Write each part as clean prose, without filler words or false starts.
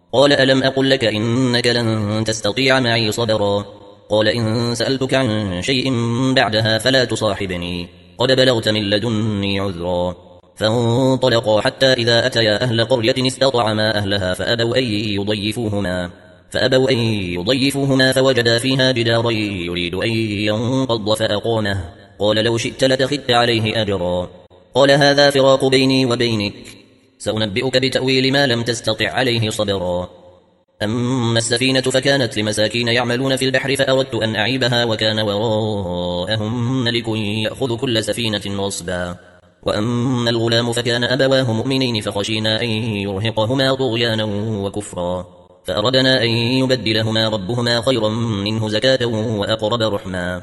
قال ألم أقل لك إنك لن تستطيع معي صبرا. قال إن سألتك عن شيء بعدها فلا تصاحبني، قد بلغت من لدني عذرا. فانطلقا حتى إذا أتيا أهل قرية استطعما أهلها فأبوا أن يضيفوهما فوجدا فيها جدارا يريد أن ينقض فأقامه. قال لو شئت لتخذت عليه أجرا. قال هذا فراق بيني وبينك، سأنبئك بتأويل ما لم تستطع عليه صبرا. أما السفينة فكانت لمساكين يعملون في البحر فأردت أن أعيبها وكان وراءهم ملك يأخذ كل سفينة غصبا. وأما الغلام فكان أبواه مؤمنين فخشينا أن يرهقهما طغيانا وكفرا، فأردنا أن يبدلهما ربهما خيرا منه زكاة وأقرب رحما.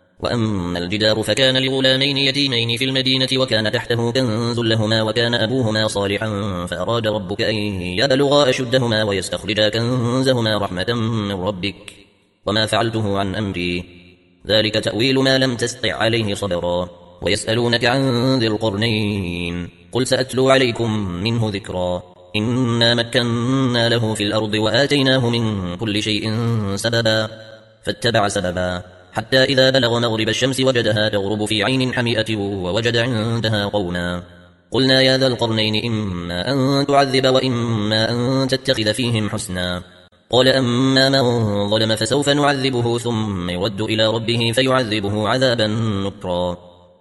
وأما الجدار فكان لغلامين يتيمين في المدينة وكان تحته كنز لهما وكان أبوهما صالحا، فأراد ربك أن يبلغا أشدهما ويستخرجا كنزهما رحمة من ربك، وما فعلته عن أمري، ذلك تأويل ما لم تستطع عليه صبرا. ويسألونك عن ذي القرنين، قل سأتلو عليكم منه ذكرا. إنا مكنا له في الأرض وآتيناه من كل شيء سببا، فاتبع سببا حتى إذا بلغ مغرب الشمس وجدها تغرب في عين حمئة ووجد عندها قوما. قلنا يا ذا القرنين إما أن تعذب وإما أن تتخذ فيهم حسنا. قال أما من ظلم فسوف نعذبه ثم يرد إلى ربه فيعذبه عذابا نكرا.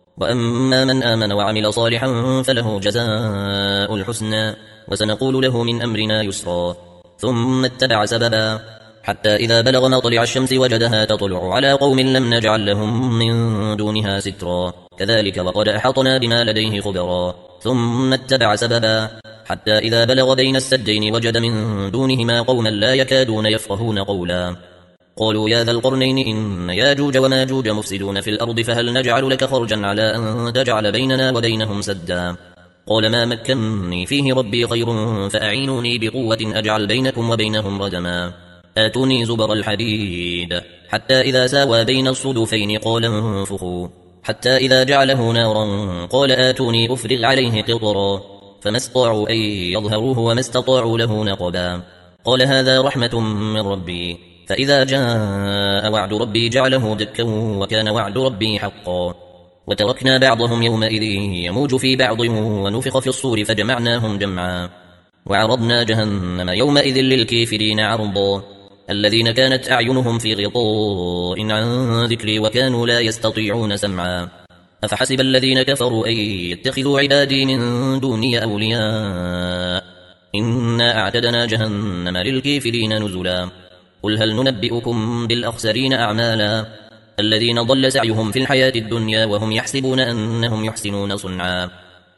وأما من آمن وعمل صالحا فله جزاء الحسنى وسنقول له من أمرنا يسرا. ثم اتبع سببا حتى إذا بلغ مطلع الشمس وجدها تطلع على قوم لم نجعل لهم من دونها سترا، كذلك وقد أحطنا بما لديه خبرا. ثم اتبع سببا حتى إذا بلغ بين السدين وجد من دونهما قوما لا يكادون يفقهون قولا. قالوا يا ذا القرنين إن ياجوج وماجوج مفسدون في الأرض فهل نجعل لك خرجا على أن تجعل بيننا وبينهم سدا. قال ما مكنني فيه ربي خير فأعينوني بقوة أجعل بينكم وبينهم ردما. آتوني زبر الحديد حتى إذا ساوى بين الصدفين قال انفخوا، حتى إذا جعله نارا قال آتوني أفرغ عليه قطرا، فما استطاعوا أن يظهروه وما استطاعوا له نقبا. قال هذا رحمة من ربي، فإذا جاء وعد ربي جعله دكا وكان وعد ربي حقا. وتركنا بعضهم يومئذ يموج في بعض ونفخ في الصور فجمعناهم جمعا. وعرضنا جهنم يومئذ للكافرين عرضا، الذين كانت أعينهم في غطاء عن ذكري وكانوا لا يستطيعون سمعا. أفحسب الذين كفروا أن يتخذوا عبادي من دوني أولياء، إنا أعتدنا جهنم للكافرين نزلا. قل هل ننبئكم بالأخسرين أعمالا، الذين ضل سعيهم في الحياة الدنيا وهم يحسبون أنهم يحسنون صنعا.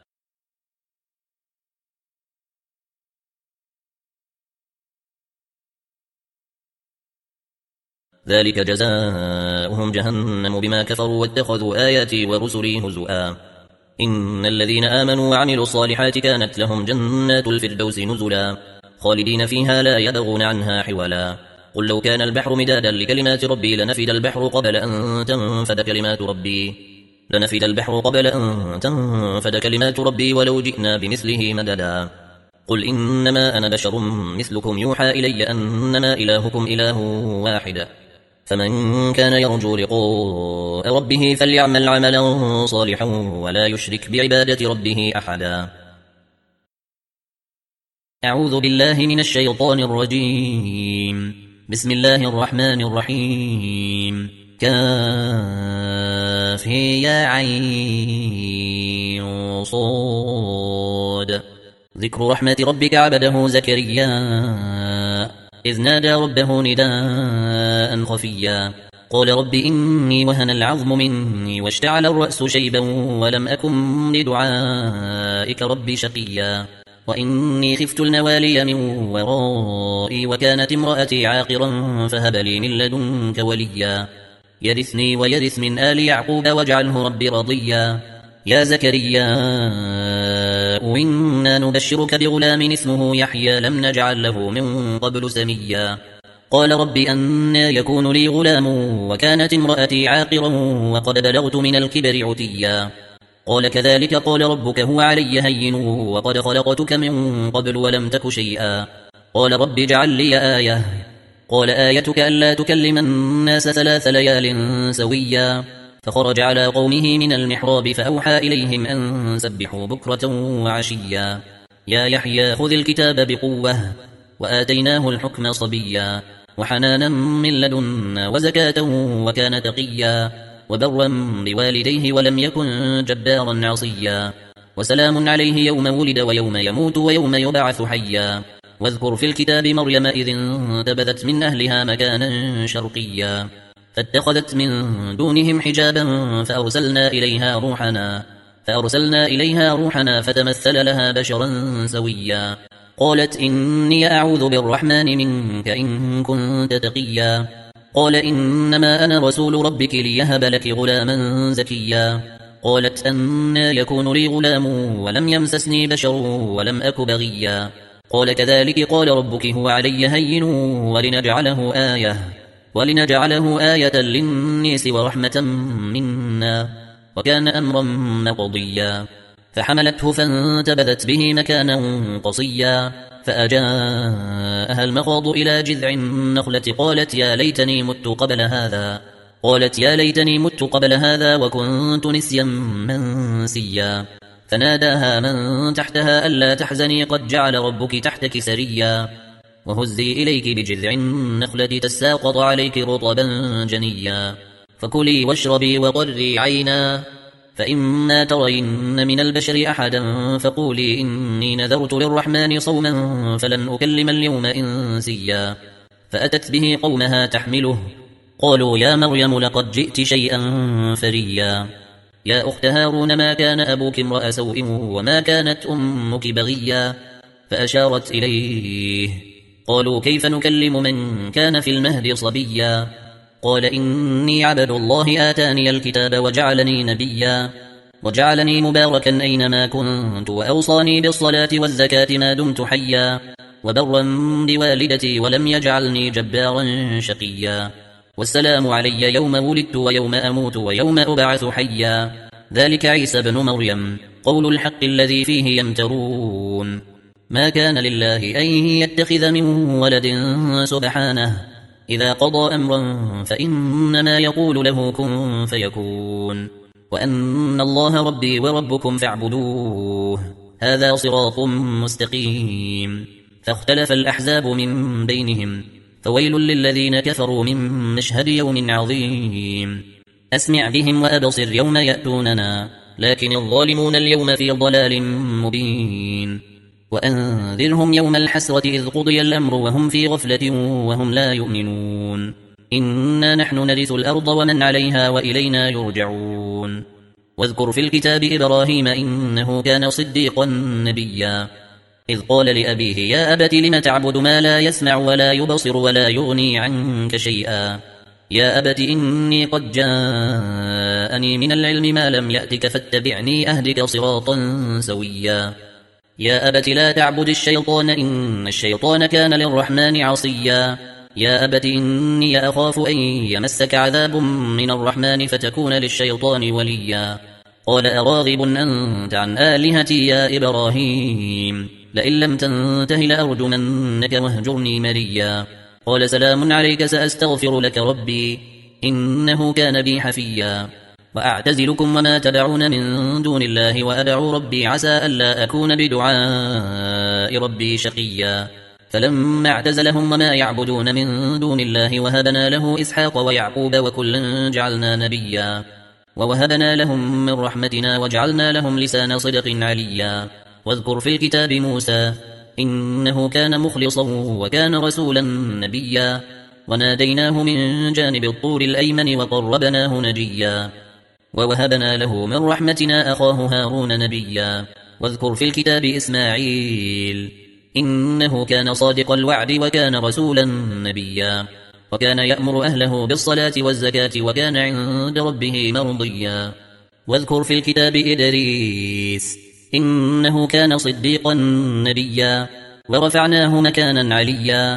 ذلك جزاؤهم جهنم بما كفروا واتخذوا آياتي ورسلي هزؤا. إن الذين آمنوا وعملوا الصالحات كانت لهم جنات الفردوس نزلا، خالدين فيها لا يبغون عنها حولا. قل لو كان البحر مدادا لكلمات ربي لنفد البحر قبل أن تنفد كلمات ربي ولو جئنا بمثله مددا. قل إنما أنا بشر مثلكم يوحى إلي أنما إلهكم إله واحد، فمن كان يرجو لقاء ربه فليعمل عملا صالحا ولا يشرك بعبادة ربه أحدا. أعوذ بالله من الشيطان الرجيم. بسم الله الرحمن الرحيم. كاف يا عين صاد. ذكر رحمة ربك عبده زكريا إذ نادى ربه نداء خفيا قال رب إني وهن العظم مني واشتعل الرأس شيبا ولم أكن بدعائك رب شقيا وإني خفت الموالي من ورائي وكانت امرأتي عاقرا فهب لي من لدنك وليا يرثني ويرث من آل يعقوب واجعله رب رضيا يا زكريا إنا نبشرك بغلام اسمه يحيى لم نجعل له من قبل سميا قال رب أنى يكون لي غلام وكانت امرأتي عاقرا وقد بلغت من الكبر عتيا قال كذلك قال ربك هو علي هين وقد خلقتك من قبل ولم تك شيئا قال رب اجعل لي آية. قال آيتك ألا تكلم الناس 3 ليال سويا. فخرج على قومه من المحراب فأوحى إليهم أن سبحوا بكرة وعشيا. يا يحيى خذ الكتاب بقوة وآتيناه الحكم صبيا وحنانا من لدنا وزكاة وكان تقيا وبرا بوالديه ولم يكن جبارا عصيا وسلام عليه يوم ولد ويوم يموت ويوم يبعث حيا. واذكر في الكتاب مريم إذ انتبذت من أهلها مكانا شرقيا فاتخذت من دونهم حجابا فأرسلنا إليها روحنا فتمثل لها بشرا سويا. قالت إني أعوذ بالرحمن منك إن كنت تقيا. قال إنما أنا رسول ربك ليهب لك غلاما زكيا. قالت أنى يكون لي غلام ولم يمسسني بشر ولم أك بغيا. قال كذلك قال ربك هو علي هين ولنجعله آية للناس ورحمة منا وكان أمرا مقضيا. فحملته فانتبذت به مكانا قصيا فأجاءها المخاض إلى جذع النخلة قالت يا ليتني مت قبل هذا وكنت نسيا منسيا. فناداها من تحتها ألا تحزني قد جعل ربك تحتك سريا وهزي إليك بجذع النخلة تساقط عليك رطبا جنيا. فكلي واشربي وقري عينا فإما ترين من البشر أحدا فقولي إني نذرت للرحمن صوما فلن أكلم اليوم إنسيا. فأتت به قومها تحمله قالوا يا مريم لقد جئت شيئا فريا. يا أخت هارون ما كان أبوك امرأ سوء وما كانت أمك بغيا. فأشارت إليه قالوا كيف نكلم من كان في المهد صبيا. قال إني عبد الله آتاني الكتاب وجعلني نبيا وجعلني مباركا أينما كنت وأوصاني بالصلاة والزكاة ما دمت حيا وبرا بوالدتي ولم يجعلني جبارا شقيا. والسلام علي يوم ولدت ويوم أموت ويوم أبعث حيا. ذلك عيسى بن مريم قول الحق الذي فيه يمترون. ما كان لله أن يتخذ من ولد سبحانه إذا قضى أمرا فإنما يقول له كن فيكون وأن الله ربي وربكم فاعبدوه هذا صراط مستقيم. فاختلف الأحزاب من بينهم فويل للذين كفروا من مشهد يوم عظيم. أسمع بهم وأبصر يوم يأتوننا لكن الظالمون اليوم في ضلال مبين. وأنذرهم يوم الحسرة إذ قضي الأمر وهم في غفلة وهم لا يؤمنون. إنا نحن نرث الأرض ومن عليها وإلينا يرجعون. واذكر في الكتاب إبراهيم إنه كان صديقا نبيا إذ قال لأبيه يا أبت لم تعبد ما لا يسمع ولا يبصر ولا يغني عنك شيئا. يا أبت إني قد جاءني من العلم ما لم يأتك فاتبعني أهدك صراطا سويا. يا أبت لا تعبد الشيطان إن الشيطان كان للرحمن عصيا. يا أبت إني أخاف أن يمسك عذاب من الرحمن فتكون للشيطان وليا. قال أراغب أنت عن آلهتي يا إبراهيم لئن لم تنته لأرجمنك واهجرني مليا. قال سلام عليك سأستغفر لك ربي إنه كان بي حفيا. وأعتزلكم وما تدعون من دون الله وأدعو ربي عسى ألا أكون بدعاء ربي شقيا. فلما اعتزلهم وما يعبدون من دون الله وهبنا له إسحاق ويعقوب وكلا جعلنا نبيا ووهبنا لهم من رحمتنا وجعلنا لهم لسان صدق عليا. واذكر في الكتاب موسى إنه كان مخلصا وكان رسولا نبيا وناديناه من جانب الطور الأيمن وقربناه نجيا ووهبنا له من رحمتنا أخاه هارون نبيا. واذكر في الكتاب إسماعيل إنه كان صادق الوعد وكان رسولا نبيا وكان يأمر أهله بالصلاة والزكاة وكان عند ربه مرضيا. واذكر في الكتاب إدريس إنه كان صديقا نبيا ورفعناه مكانا عليا.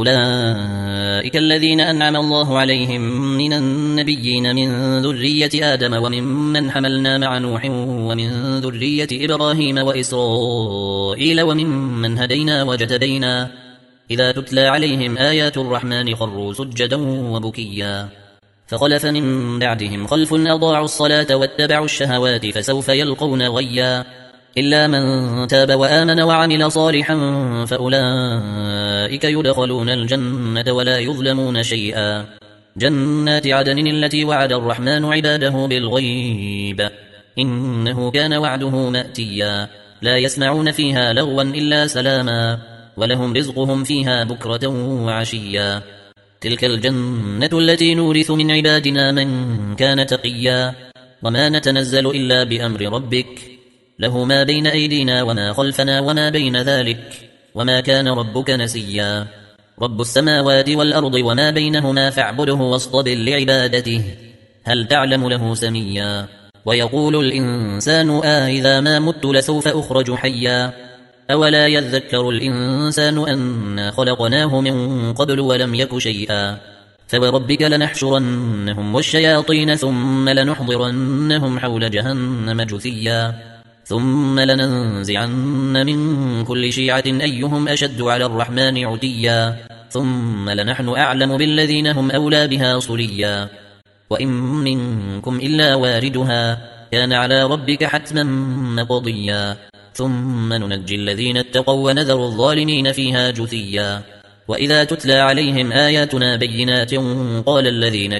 أولئك الذين أنعم الله عليهم من النبيين من ذرية آدم وممن حملنا مع نوح ومن ذرية إبراهيم وإسرائيل وممن هدينا وجتبينا إذا تتلى عليهم آيات الرحمن خروا سجدا وبكيا فخلف من بعدهم خلف أضاعوا الصلاة واتبعوا الشهوات فسوف يلقون غيا إلا من تاب وآمن وعمل صالحا فأولئك يدخلون الجنة ولا يظلمون شيئا جنات عدن التي وعد الرحمن عباده بالغيب إنه كان وعده مأتيا لا يسمعون فيها لغوا إلا سلاما ولهم رزقهم فيها بكرة وعشيا تلك الجنة التي نورث من عبادنا من كان تقيا وما نتنزل إلا بأمر ربك له ما بين أيدينا وما خلفنا وما بين ذلك وما كان ربك نسيا رب السماوات والأرض وما بينهما فاعبده واصطبر لعبادته هل تعلم له سميا ويقول الإنسان إذا ما مت لسوف أخرج حيا أولا يذكر الإنسان أنا خلقناه من قبل ولم يك شيئا فوربك لنحشرنهم والشياطين ثم لنحضرنهم حول جهنم جثيا ثم لننزعن من كل شيعة أيهم أشد على الرحمن عتيا ثم لنحن أعلم بالذين هم أولى بها صليا وإن منكم إلا واردها كان على ربك حتما مقضيا ثم ننجي الذين اتقوا ونذر الظالمين فيها جثيا وإذا تتلى عليهم آياتنا بينات قال الذين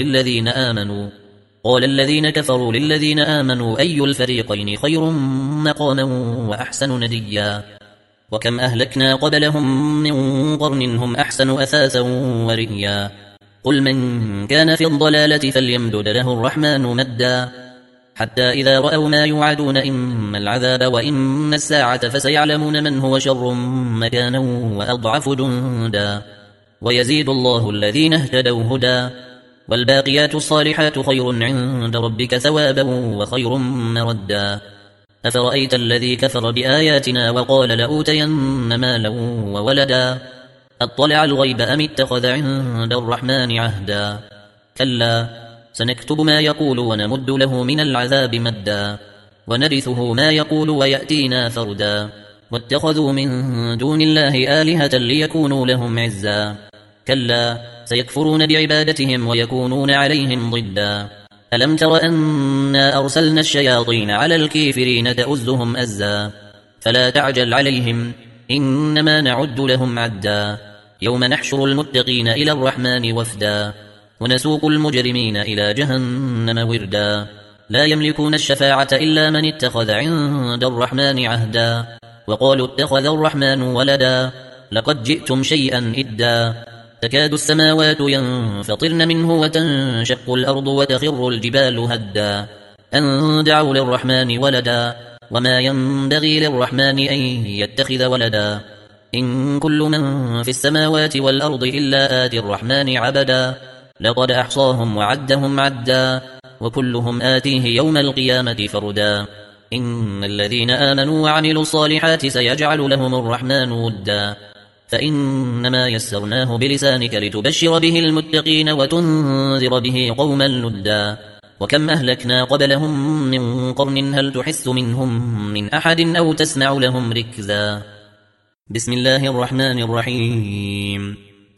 كفروا للذين آمنوا أي الفريقين خير مقاما وأحسن نديا وكم أهلكنا قبلهم من قرن هم أحسن أثاثا ورئيا قل من كان في الضلالة فليمدد له الرحمن مدا حتى إذا رأوا ما يوعدون إما العذاب وإما الساعة فسيعلمون من هو شر مكانا وأضعف جندا ويزيد الله الذين اهتدوا هدى والباقيات الصالحات خير عند ربك ثوابا وخير مردا أفرأيت الذي كفر بآياتنا وقال لأوتين مالا وولدا أطلع الغيب أم اتخذ عند الرحمن عهدا كلا سنكتب ما يقول ونمد له من العذاب مدا ونرثه ما يقول ويأتينا فردا واتخذوا من دون الله آلهة ليكونوا لهم عزا كلا سيكفرون بعبادتهم ويكونون عليهم ضدا ألم تر أنا أرسلنا الشياطين على الكافرين تؤزهم أزا فلا تعجل عليهم إنما نعد لهم عدا يوم نحشر المتقين إلى الرحمن وفدا ونسوق المجرمين إلى جهنم وردا لا يملكون الشفاعة إلا من اتخذ عند الرحمن عهدا وقالوا اتخذ الرحمن ولدا لقد جئتم شيئا إدا تكاد السماوات ينفطرن منه وتنشق الأرض وتخر الجبال هدا أن دعوا للرحمن ولدا وما ينبغي للرحمن أن يتخذ ولدا إن كل من في السماوات والأرض إلا آتي الرحمن عبدا لقد أحصاهم وعدهم عدا وكلهم آتيه يوم القيامة فردا إن الذين آمنوا وعملوا الصالحات سيجعل لهم الرحمن ودا فإنما يسرناه بلسانك لتبشر به المتقين وتنذر به قوما لدا وكم أهلكنا قبلهم من قرن هل تحس منهم من أحد أو تسمع لهم ركزا بسم الله الرحمن الرحيم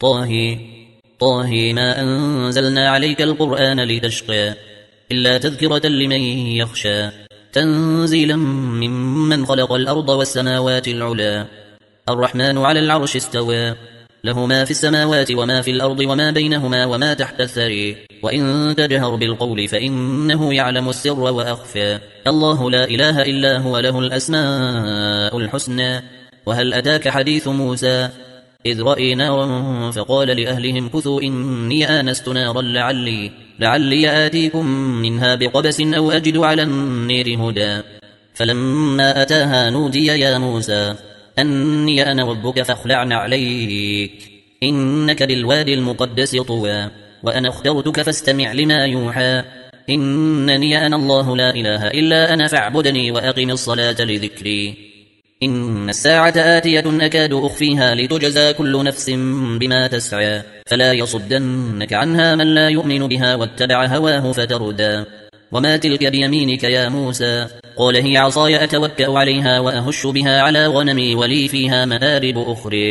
طه ما أنزلنا عليك القرآن لتشقى إلا تذكرة لمن يخشى تنزيلا ممن خلق الأرض والسماوات العلا الرحمن على العرش استوى له ما في السماوات وما في الأرض وما بينهما وما تحت الثري وإن تجهر بالقول فإنه يعلم السر وأخفى الله لا إله إلا هو له الأسماء الحسنى وهل أتاك حديث موسى إذ رأي نارا فقال لأهلهم كثوا إني آنست نارا لعلي آتيكم منها بقبس أو أجد على النير هدى فلما أتاها نودي يا موسى أني أنا ربك فاخلع عليك إنك بالوادي المقدس طوى وأنا اخترتك فاستمع لما يوحى إنني أنا الله لا إله إلا أنا فاعبدني وأقم الصلاة لذكري إن الساعة آتية أكاد أخفيها لتجزى كل نفس بما تسعى فلا يصدنك عنها من لا يؤمن بها واتبع هواه فتردى وما تلك بيمينك يا موسى قال هي عصاي أتوكأ عليها وأهش بها على غنمي ولي فيها مآرب أخرى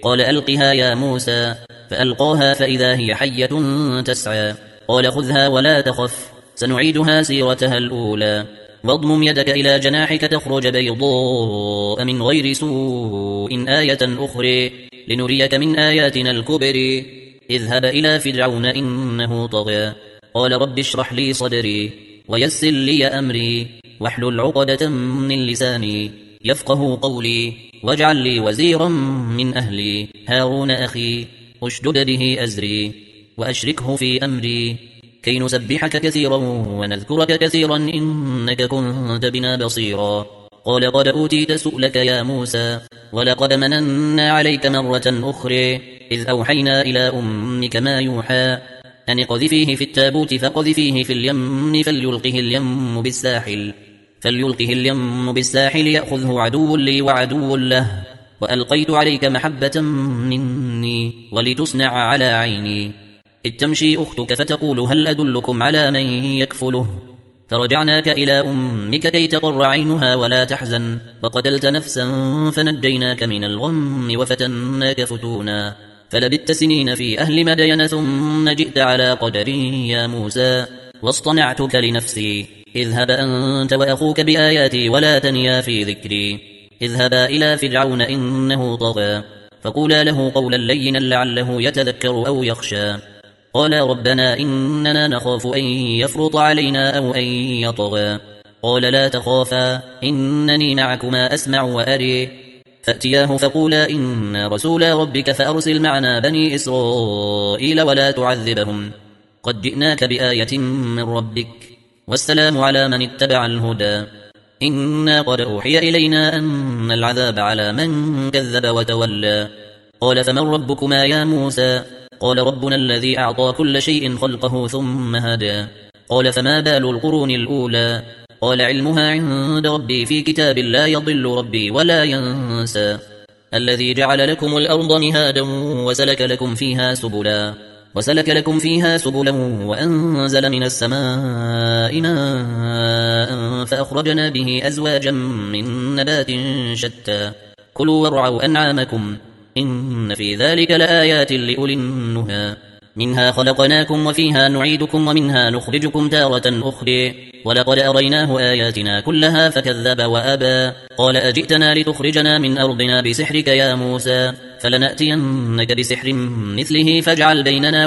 قال ألقها يا موسى، فألقاها فإذا هي حية تسعى. قال خذها ولا تخف، سنعيدها سيرتها الأولى، واضمم يدك إلى جناحك تخرج بيضاء من غير سوء آية أخرى لنريك من آياتنا الكبر. اذهب إلى فرعون إنه طغى. قال رب اشرح لي صدري ويسر لي أمري واحلل عقدة من لساني يفقه قولي واجعل لي وزيرا من أهلي هارون أخي اشدد به أزري وأشركه في أمري كي نسبحك كثيرا ونذكرك كثيرا إنك كنت بنا بصيرا. قال قد أوتيت سؤلك يا موسى، ولقد مننا عليك مرة أخرى إذ أوحينا إلى أمك ما يوحى أن اقذفيه في التابوت فقذفيه في اليم فليلقه اليم بالساحل يأخذه عدو لي وعدو له، وألقيت عليك محبة مني ولتصنع على عيني، إذ تمشي أختك فتقول هل أدلكم على من يكفله، فرجعناك إلى أمك كي تقر عينها ولا تحزن، وقتلت نفسا فنجيناك من الغم وفتناك فتونا، فلبثت سنين في أهل مدين ثم جئت على قدري يا موسى واصطنعتك لنفسي، اذهب أنت وأخوك بآياتي ولا تنيا في ذكري، اذهبا إلى فرعون إنه طغى فقولا له قولا لينا لعله يتذكر أو يخشى. قال ربنا إننا نخاف أن يفرط علينا أو أن يطغى. قال لا تخافا إنني معكما أسمع وأري. فأتياه فقولا إنا رسولا ربك فأرسل معنا بني إسرائيل ولا تعذبهم قد جئناك بآية من ربك والسلام على من اتبع الهدى. إنا قد أوحي إلينا أن العذاب على من كذب وتولى. قال فمن ربكما يا موسى؟ قال ربنا الذي أعطى كل شيء خلقه ثم هدى. قال فما بال القرون الأولى؟ قال علمها عند ربي في كتاب لا يضل ربي ولا ينسى. الذي جعل لكم الأرض مهادا وسلك لكم فيها سبلا وأنزل من السماء ماء فأخرجنا به أزواجا من نبات شتى كلوا وارعوا أنعامكم إن في ذلك لآيات لأولي النهى. منها خلقناكم وفيها نعيدكم ومنها نخرجكم تارة أخرى ولقد أريناه آياتنا كلها فكذب وأبى. قال أجئتنا لتخرجنا من أرضنا بسحرك يا موسى فلنأتينك بسحر مثله فاجعل بيننا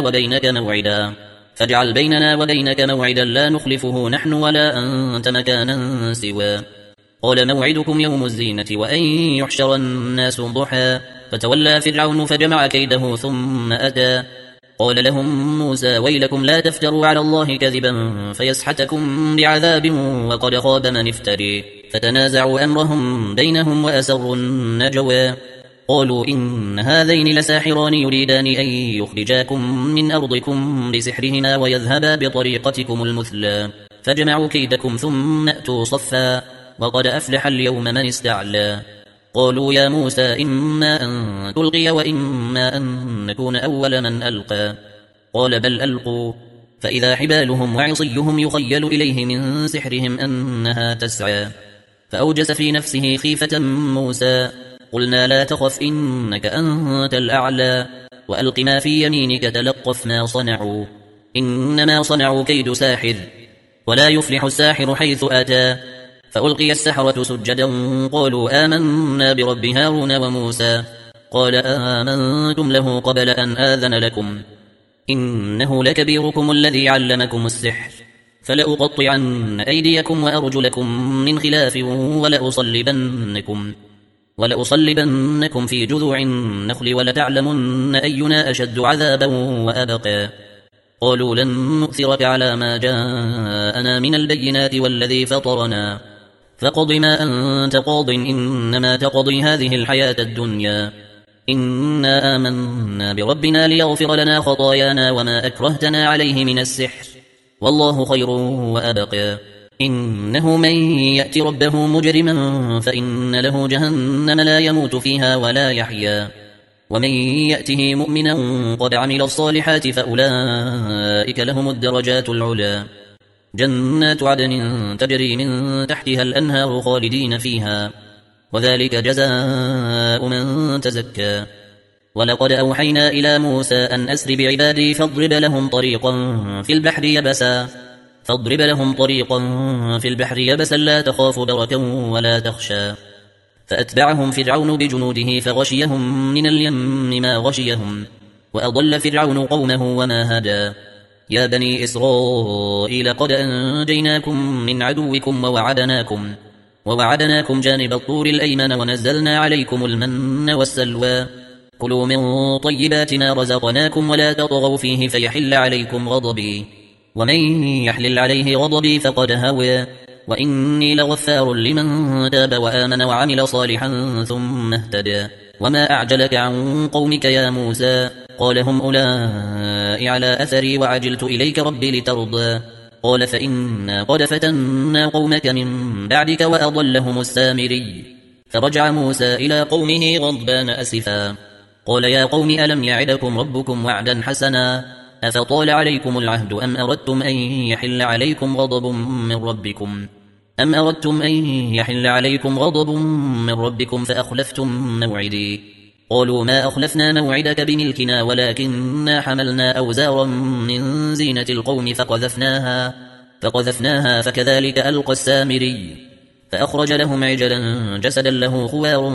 وبينك موعدا لا نخلفه نحن ولا أنت مكانا سوى. قال موعدكم يوم الزينة وأن يحشر الناس ضحى فتولى فرعون فجمع كيده ثم أتى. قال لهم موسى ويلكم لا تفتروا على الله كذبا فيسحتكم بعذاب وقد خاب من افتري. فتنازعوا أمرهم بينهم وأسروا النجوى. قالوا إن هذين لساحران يريدان أن يخرجاكم من أرضكم بسحرهما ويذهبا بطريقتكم المثلى فجمعوا كيدكم ثم أتوا صفا وقد أفلح اليوم من استعلى. قالوا يا موسى إما أن تلقي وإما أن نكون أول من ألقى. قال بل ألقوا فإذا حبالهم وعصيهم يخيل إليه من سحرهم أنها تسعى. فأوجس في نفسه خيفة موسى. قلنا لا تخف إنك أنت الأعلى وألق ما في يمينك تلقف ما صنعوا إنما صنعوا كيد ساحر ولا يفلح الساحر حيث أتى. فألقي السحرة سجدا قالوا آمنا برب هارون وموسى. قال آمنتم له قبل أن آذن لكم إنه لكبيركم الذي علمكم السحر فلأقطعن أيديكم وأرجلكم من خلاف ولأصلبنكم في جذوع النخل ولتعلمن أينا أشد عذابا وأبقى. قالوا لن نؤثرك على ما جاءنا من البينات والذي فطرنا فقض ما أنت قاض إنما تقضي هذه الحياة الدنيا إنا آمنا بربنا ليغفر لنا خطايانا وما أكرهتنا عليه من السحر والله خير وأبقى. إنه من يأت ربه مجرما فإن له جهنم لا يموت فيها ولا يحيا ومن يأته مؤمنا قد عمل الصالحات فأولئك لهم الدرجات العلى جنات عدن تجري من تحتها الأنهار خالدين فيها وذلك جزاء من تزكى. ولقد أوحينا إلى موسى أن أسر بعبادي فاضرب لهم طريقا في البحر يبسا لا تخاف دركا ولا تخشى. فأتبعهم فرعون بجنوده فغشيهم من اليم ما غشيهم، وأضل فرعون قومه وما هدى. يا بني إسرائيل قد أنجيناكم من عدوكم ووعدناكم جانب الطور الأيمن ونزلنا عليكم المن والسلوى. كلوا من طيبات ما رزقناكم ولا تطغوا فيه فيحل عليكم غضبي، ومن يحلل عليه غضبي فقد هوى. وإني لغفار لمن تاب وآمن وعمل صالحا ثم اهتدى. وما أعجلك عن قومك يا موسى؟ قال هم أولئك على أثري وعجلت إليك ربي لترضى. قال فإنا قد فتنا قومك من بعدك وأضلهم السامري. فرجع موسى إلى قومه غضبان أسفا. قال يا قوم ألم يعدكم ربكم وعدا حسنا؟ أفطال عليكم العهد أم أردتم أن يحل عليكم غضب من ربكم فأخلفتم موعدي؟ قالوا ما أخلفنا موعدك بملكنا ولكننا حملنا أوزارا من زينة القوم فقذفناها فكذلك ألقى السامري. فأخرج لهم عجلا جسدا له خوار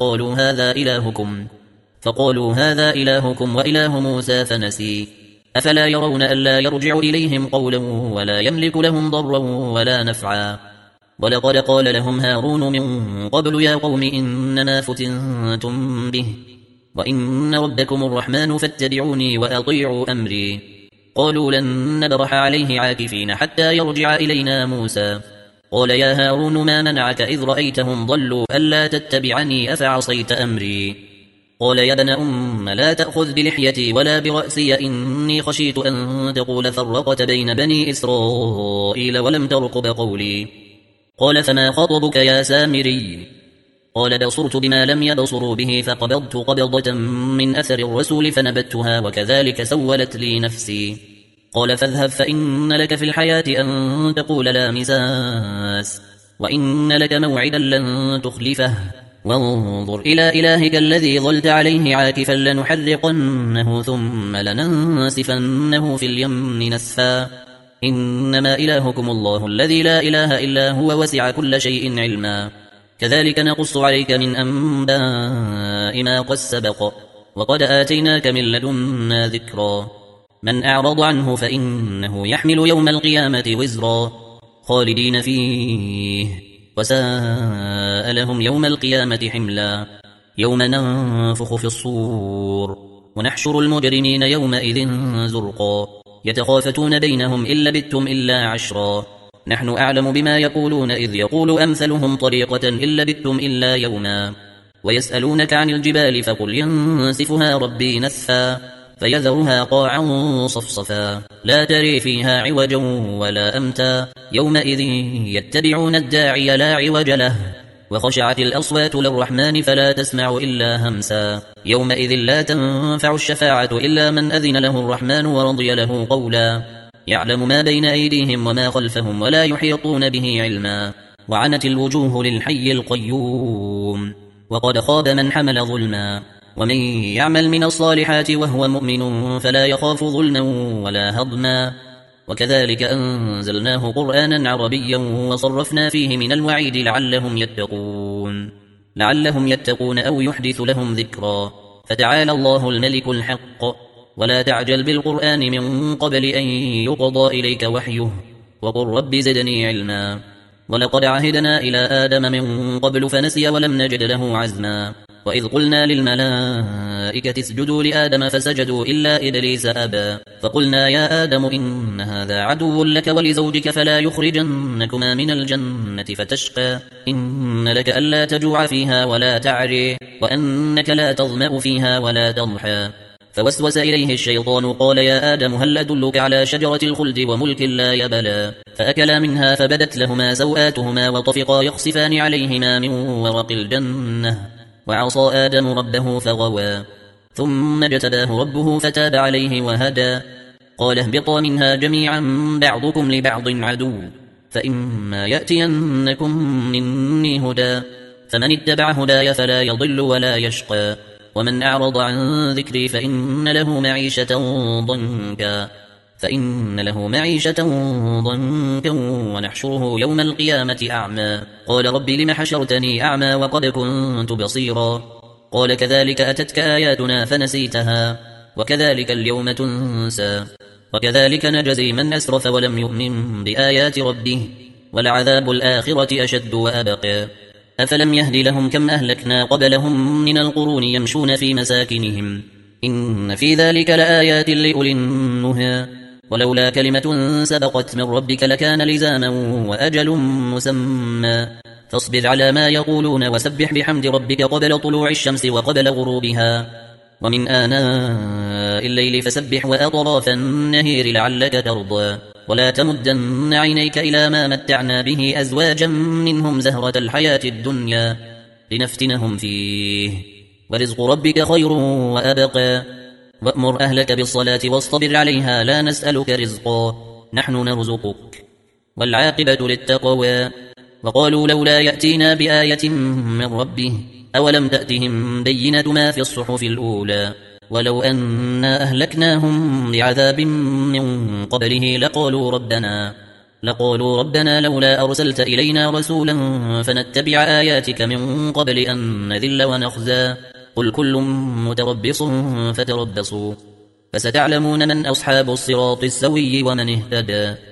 فقالوا هذا إلهكم وإله موسى فنسي. أفلا يرون ألا يرجع إليهم قولا ولا يملك لهم ضرا ولا نفعا؟ ولقد قال لهم هارون من قبل يا قوم إنما فتنتم به وإن ربكم الرحمن فاتبعوني وأطيعوا أمري. قالوا لن نبرح عليه عاكفين حتى يرجع إلينا موسى. قال يا هارون ما منعك إذ رأيتهم ضلوا ألا تتبعني أفعصيت أمري؟ قال يا ابن أم لا تأخذ بلحيتي ولا برأسي إني خشيت أن تقول فرقت بين بني إسرائيل ولم ترقب قولي. قال فما خطبك يا سامري؟ قال بصرت بما لم يبصروا به فقبضت قبضة من أثر الرسول فنبتها وكذلك سولت لي نفسي. قال فاذهب فإن لك في الحياة أن تقول لا مساس وإن لك موعدا لن تخلفه وانظر إلى إلهك الذي ظلت عليه عاكفا لنحرقنه ثم لننسفنه في اليم نسفا. إنما إلهكم الله الذي لا إله إلا هو وسع كل شيء علما. كذلك نقص عليك من أنباء ما قد سبق وقد آتيناك من لدنا ذكرا. من أعرض عنه فإنه يحمل يوم القيامة وزرا خالدين فيه وساء لهم يوم القيامة حملا. يوم ننفخ في الصور ونحشر المجرمين يومئذ زرقا يتخافتون بينهم إن لبثتم إلا عشرا نحن أعلم بما يقولون إذ يقول أمثلهم طريقة إن لبثتم إلا يوما. ويسألونك عن الجبال فقل ينسفها ربي نسفا فيذرها قاعا صفصفا لا تري فيها عوجا ولا أمتا. يومئذ يتبعون الداعي لا عوج له وخشعت الأصوات للرحمن فلا تسمع إلا همسا. يومئذ لا تنفع الشفاعة إلا من أذن له الرحمن ورضي له قولا. يعلم ما بين أيديهم وما خلفهم ولا يحيطون به علما. وعنت الوجوه للحي القيوم وقد خاب من حمل ظلما. ومن يعمل من الصالحات وهو مؤمن فلا يخاف ظلما ولا هضما. وكذلك أنزلناه قرآنا عربيا وصرفنا فيه من الوعيد لعلهم يتقون أو يحدث لهم ذكرا. فتعالى الله الملك الحق ولا تعجل بالقرآن من قبل أن يقضى إليك وحيه وقل رب زدني علما. ولقد عهدنا إلى آدم من قبل فنسي ولم نجد له عزما. وإذ قلنا للملائكة اسجدوا لآدم فسجدوا إلا إبليس أبى. فقلنا يا آدم إن هذا عدو لك ولزوجك فلا يخرجنكما من الجنة فتشقى. إن لك ألا تجوع فيها ولا تعري وأنك لا تظمأ فيها ولا تضحى. فوسوس إليه الشيطان قال يا آدم هل أدلك على شجرة الخلد وملك لا يبلى؟ فأكلا منها فبدت لهما سوآتهما وطفقا يخصفان عليهما من ورق الجنة. وعصى آدم ربه فغوى ثم اجتباه ربه فتاب عليه وهدى. قال اهبطا منها جميعا بعضكم لبعض عدو فإما يأتينكم مني هدى فمن اتبع هداي فلا يضل ولا يشقى. ومن أعرض عن ذكري فإن له معيشة ضنكا ونحشره يوم القيامة أعمى. قال رب لم حشرتني أعمى وقد كنت بصيرا. قال كذلك أتتك آياتنا فنسيتها وكذلك اليوم تنسى. وكذلك نجزي من أسرف ولم يؤمن بآيات ربه ولعذاب الآخرة أشد وأبقى. أفلم يهد لهم كم أهلكنا قبلهم من القرون يمشون في مساكنهم إن في ذلك لآيات لأولي النهى ولولا كلمة سبقت من ربك لكان لزاما وأجل مسمى. فاصبر على ما يقولون وسبح بحمد ربك قبل طلوع الشمس وقبل غروبها ومن آناء الليل فسبح وأطراف النهير لعلك ترضى. ولا تمدن عينيك إلى ما متعنا به أزواجا منهم زهرة الحياة الدنيا لنفتنهم فيه ورزق ربك خير وأبقى. وأمر أهلك بالصلاة واصطبر عليها لا نسألك رزقا نحن نرزقك والعاقبة للتقوى. وقالوا لولا يأتينا بآية من ربه أولم تأتهم بينة ما في الصحف الأولى ولو أنا أهلكناهم بعذاب من قبله لقالوا ربنا لولا أرسلت إلينا رسولا فنتبع آياتك من قبل أن نذل ونخزى. قل كل متربص فتربصوا فستعلمون من أصحاب الصراط السوي ومن اهتدى.